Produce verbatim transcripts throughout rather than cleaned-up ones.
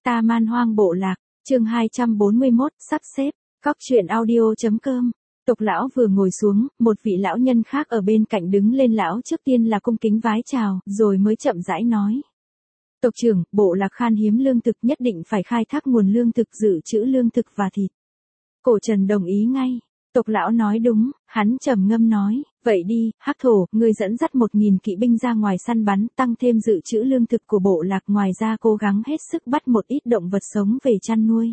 Ta man hoang bộ lạc, chương hai trăm bốn mươi mốt, sắp xếp, cóc truyện audio.com. Tộc lão vừa ngồi xuống, một vị lão nhân khác ở bên cạnh đứng lên, lão trước tiên là cung kính vái chào, rồi mới chậm rãi nói. Tộc trưởng, bộ lạc khan hiếm lương thực, nhất định phải khai thác nguồn lương thực, dự trữ lương thực và thịt. Cổ Trần đồng ý ngay. Tộc lão nói đúng, hắn trầm ngâm nói, vậy đi, Hắc Thổ, ngươi dẫn dắt một nghìn kỵ binh ra ngoài săn bắn, tăng thêm dự trữ lương thực của bộ lạc, ngoài ra cố gắng hết sức bắt một ít động vật sống về chăn nuôi.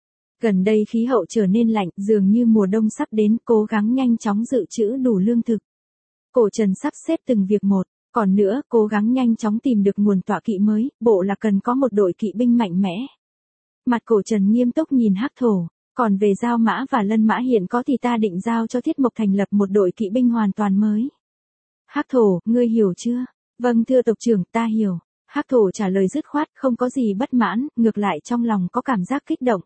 Gần đây khí hậu trở nên lạnh, dường như mùa đông sắp đến, cố gắng nhanh chóng dự trữ đủ lương thực. Cổ Trần sắp xếp từng việc một, còn nữa, cố gắng nhanh chóng tìm được nguồn tọa kỵ mới, bộ lạc cần có một đội kỵ binh mạnh mẽ. Mặt Cổ Trần nghiêm túc nhìn Hắc Thổ. Còn về Giao Mã và Lân Mã hiện có thì ta định giao cho Thiết Mộc thành lập một đội kỵ binh hoàn toàn mới. Hắc Thổ, ngươi hiểu chưa? Vâng thưa tộc trưởng, ta hiểu. Hắc Thổ trả lời dứt khoát, không có gì bất mãn, ngược lại trong lòng có cảm giác kích động.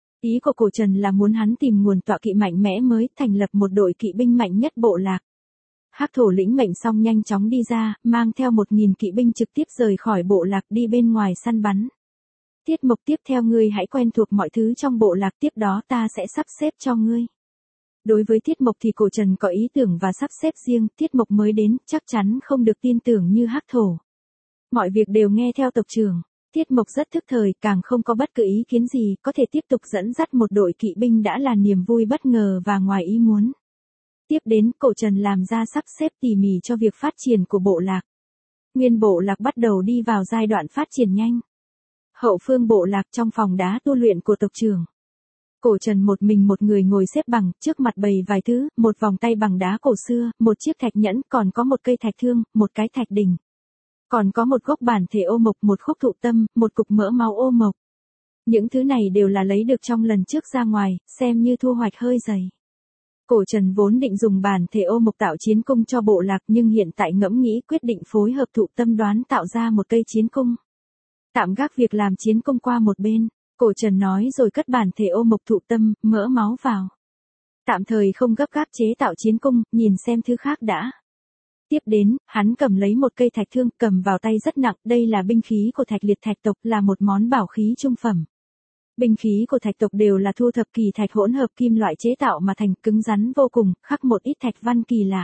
Ý của Cổ Trần là muốn hắn tìm nguồn tọa kỵ mạnh mẽ mới, thành lập một đội kỵ binh mạnh nhất bộ lạc. Hắc Thổ lĩnh mệnh xong nhanh chóng đi ra, mang theo một nghìn kỵ binh trực tiếp rời khỏi bộ lạc đi bên ngoài săn bắn. Tiết Mộc, tiếp theo ngươi hãy quen thuộc mọi thứ trong bộ lạc, tiếp đó ta sẽ sắp xếp cho ngươi. Đối với Tiết Mộc thì Cổ Trần có ý tưởng và sắp xếp riêng, Tiết Mộc mới đến, chắc chắn không được tin tưởng như Hắc Thổ. Mọi việc đều nghe theo tộc trưởng. Tiết Mộc rất thức thời, càng không có bất cứ ý kiến gì, có thể tiếp tục dẫn dắt một đội kỵ binh đã là niềm vui bất ngờ và ngoài ý muốn. Tiếp đến, Cổ Trần làm ra sắp xếp tỉ mỉ cho việc phát triển của bộ lạc. Nguyên bộ lạc bắt đầu đi vào giai đoạn phát triển nhanh. Hậu phương bộ lạc, trong phòng đá tu luyện của tộc trưởng. Cổ Trần một mình một người ngồi xếp bằng, trước mặt bày vài thứ, một vòng tay bằng đá cổ xưa, một chiếc thạch nhẫn, còn có một cây thạch thương, một cái thạch đỉnh. Còn có một gốc bản thể ô mộc, một khúc thụ tâm, một cục mỡ máu ô mộc. Những thứ này đều là lấy được trong lần trước ra ngoài, xem như thu hoạch hơi dày. Cổ Trần vốn định dùng bản thể ô mộc tạo chiến cung cho bộ lạc, nhưng hiện tại ngẫm nghĩ quyết định phối hợp thụ tâm đoán tạo ra một cây chiến cung. Tạm gác việc làm chiến cung qua một bên, Cổ Trần nói rồi cất bản thể ô mộc thụ tâm, mỡ máu vào. Tạm thời không gấp gáp chế tạo chiến cung, nhìn xem thứ khác đã. Tiếp đến, hắn cầm lấy một cây thạch thương, cầm vào tay rất nặng, đây là binh khí của Thạch Liệt thạch tộc, là một món bảo khí trung phẩm. Binh khí của thạch tộc đều là thu thập kỳ thạch hỗn hợp kim loại chế tạo mà thành, cứng rắn vô cùng, khắc một ít thạch văn kỳ lạ.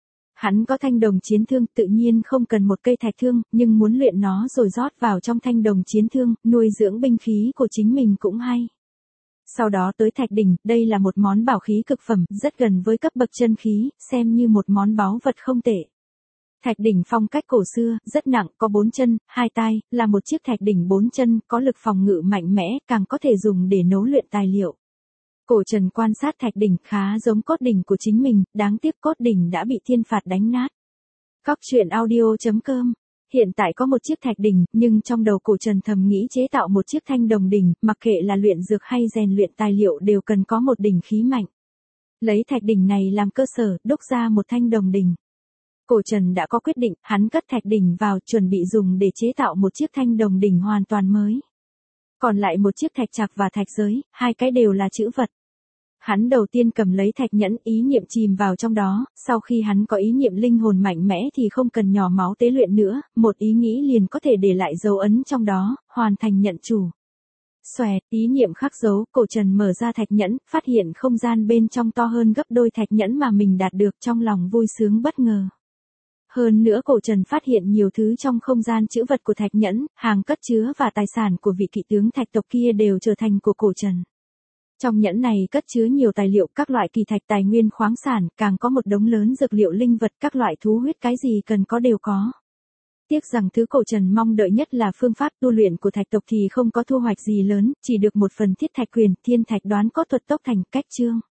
Hắn có thanh đồng chiến thương, tự nhiên không cần một cây thạch thương, nhưng muốn luyện nó rồi rót vào trong thanh đồng chiến thương, nuôi dưỡng binh khí của chính mình cũng hay. Sau đó tới thạch đỉnh, đây là một món bảo khí cực phẩm, rất gần với cấp bậc chân khí, xem như một món báu vật không tệ. Thạch đỉnh phong cách cổ xưa, rất nặng, có bốn chân, hai tai, là một chiếc thạch đỉnh bốn chân, có lực phòng ngự mạnh mẽ, càng có thể dùng để nấu luyện tài liệu. Cổ Trần quan sát thạch đỉnh, khá giống cốt đỉnh của chính mình, đáng tiếc cốt đỉnh đã bị thiên phạt đánh nát. Cóc truyện audio.com. Hiện tại có một chiếc thạch đỉnh, nhưng trong đầu Cổ Trần thầm nghĩ chế tạo một chiếc thanh đồng đỉnh, mặc kệ là luyện dược hay rèn luyện tài liệu đều cần có một đỉnh khí mạnh. Lấy thạch đỉnh này làm cơ sở, đúc ra một thanh đồng đỉnh. Cổ Trần đã có quyết định, hắn cất thạch đỉnh vào, chuẩn bị dùng để chế tạo một chiếc thanh đồng đỉnh hoàn toàn mới. Còn lại một chiếc thạch trạc và thạch giới, hai cái đều là chữ vật. Hắn đầu tiên cầm lấy thạch nhẫn, ý niệm chìm vào trong đó, sau khi hắn có ý niệm linh hồn mạnh mẽ thì không cần nhỏ máu tế luyện nữa, một ý nghĩ liền có thể để lại dấu ấn trong đó, hoàn thành nhận chủ. Xoẹt, ý niệm khắc dấu, Cổ Trần mở ra thạch nhẫn, phát hiện không gian bên trong to hơn gấp đôi thạch nhẫn mà mình đạt được, trong lòng vui sướng bất ngờ. Hơn nữa Cổ Trần phát hiện nhiều thứ trong không gian trữ vật của thạch nhẫn, hàng cất chứa và tài sản của vị kỵ tướng thạch tộc kia đều trở thành của Cổ Trần. Trong nhẫn này cất chứa nhiều tài liệu, các loại kỳ thạch, tài nguyên khoáng sản, càng có một đống lớn dược liệu linh vật, các loại thú huyết, cái gì cần có đều có. Tiếc rằng thứ Cổ Trần mong đợi nhất là phương pháp tu luyện của thạch tộc thì không có thu hoạch gì lớn, chỉ được một phần thiết thạch quyền, thiên thạch đoán cốt thuật tốc thành cách chương.